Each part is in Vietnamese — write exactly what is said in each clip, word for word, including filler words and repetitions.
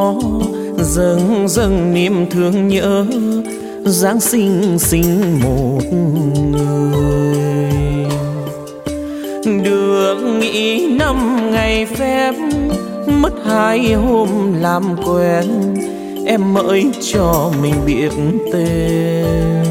dâng dâng niềm thương nhớ Giáng sinh sinh một người. Được nghỉ năm ngày phép, mất hai hôm làm quen, em mới cho mình biết tên.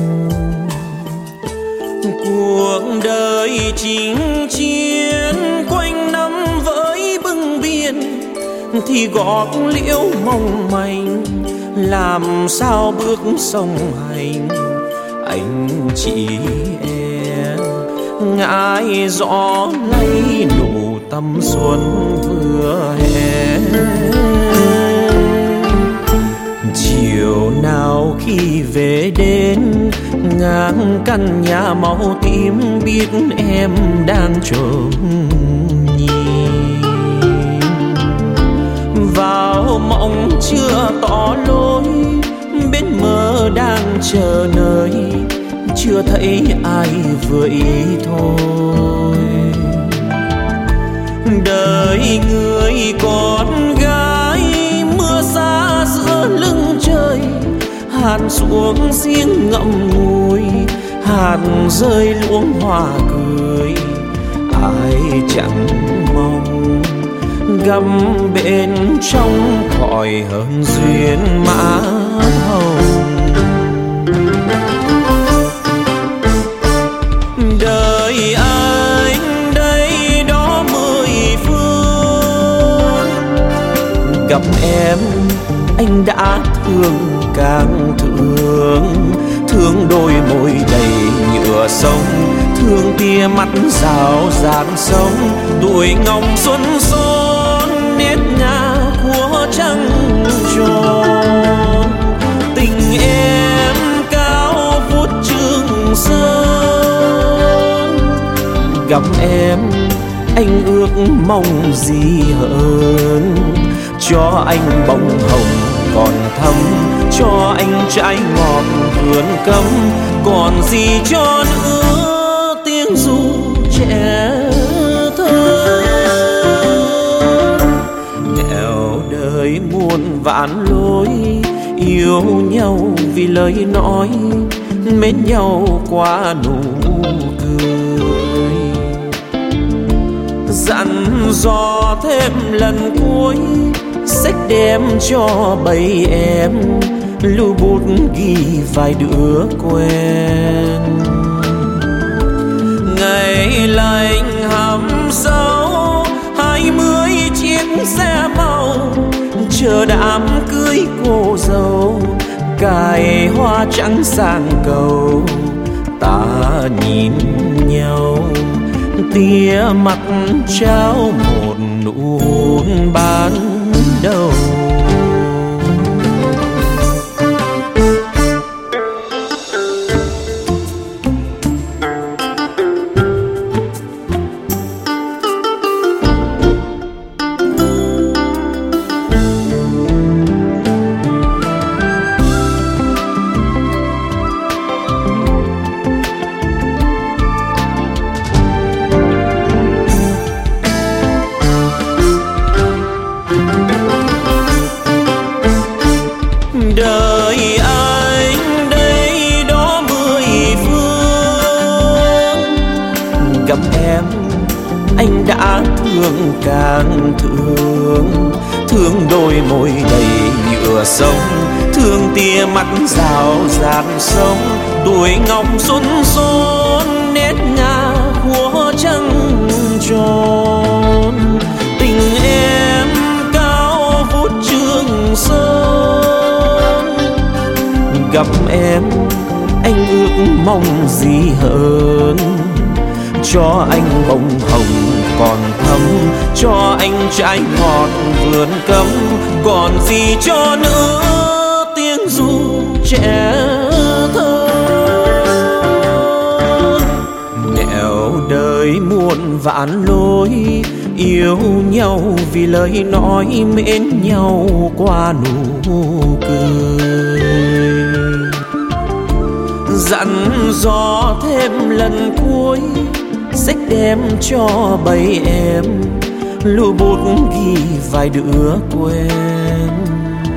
Cuộc đời chinh chiến quanh năm với bưng biển, thì gót liễu mong manh làm sao bước song hành. Anh chị em ngại gió lay nụ tăm xuân vừa hè. Chiều nào khi về đến ngang căn nhà màu tím, biết em đang trông nhìn vào mộng chưa tỏ lối, bên mơ đang chờ nơi, chưa thấy ai vừa ý thôi. Đời người con gái mưa xa giữa lưng trời, hạt xuống riêng ngậm ngùi, hạt rơi luống hoa cười. Ai chẳng mong gặp bên trong khỏi hơn duyên mã hồng. Đời anh đây đó mười phương, gặp em anh đã thương càng thương. Thương đôi môi đầy nhựa sông, thương tia mắt rào rạt sống. Tuổi ngọc xuân son nét ngà của trăng tròn, tình em cao vút Trường Sơn. Gặp em anh ước mong gì hơn, cho anh bông hồng còn thắm, cho anh trái ngọt vườn cấm. Còn gì cho nữa tiếng ru trẻ thơ. Nẻo đời muôn vạn lối, yêu nhau vì lời nói, mến nhau qua nụ cười. Dặn dò thêm lần cuối, sách đem cho bầy em, lưu bút ghi vài đứa quen. Ngày lạnh hầm sâu, hai mươi chiếc xe màu, chờ đám cưới cô dâu, cài hoa trắng sang cầu. Ta nhìn nhau tia mắt trao một nụ hôn ban đầu. Đời anh đây đó mười phương, gặp em anh đã thương càng thương. Thương đôi môi đầy nhựa sông, thương tia mắt rào rạt sống. Tuổi ngọc xuân son nét ngà của trăng tròn, tình em cao vút Trường Sơn. Gặp em anh ước mong gì hơn, cho anh bông hồng còn thắm, cho anh trái ngọt vườn cấm. Còn gì cho nữa tiếng ru trẻ thơ. Nẻo đời muôn vạn lối, yêu nhau vì lời nói, mến nhau qua nụ cười. Dặn dò thêm lần cuối, sách đem cho bầy em, lưu bút ghi vài đứa quen.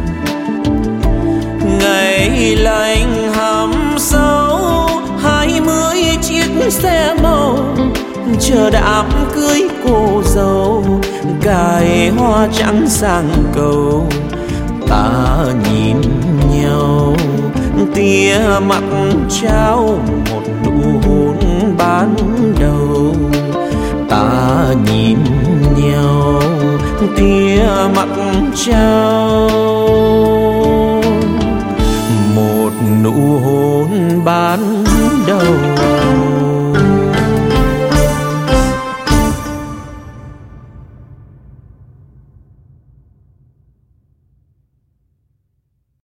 chờ đám cưới cô dâu, cài hoa trắng sang cầu. Ta nhìn nhau tia mắt trao một nụ hôn ban đầu. Ta nhìn nhau tia mắt trao một nụ hôn ban đầu.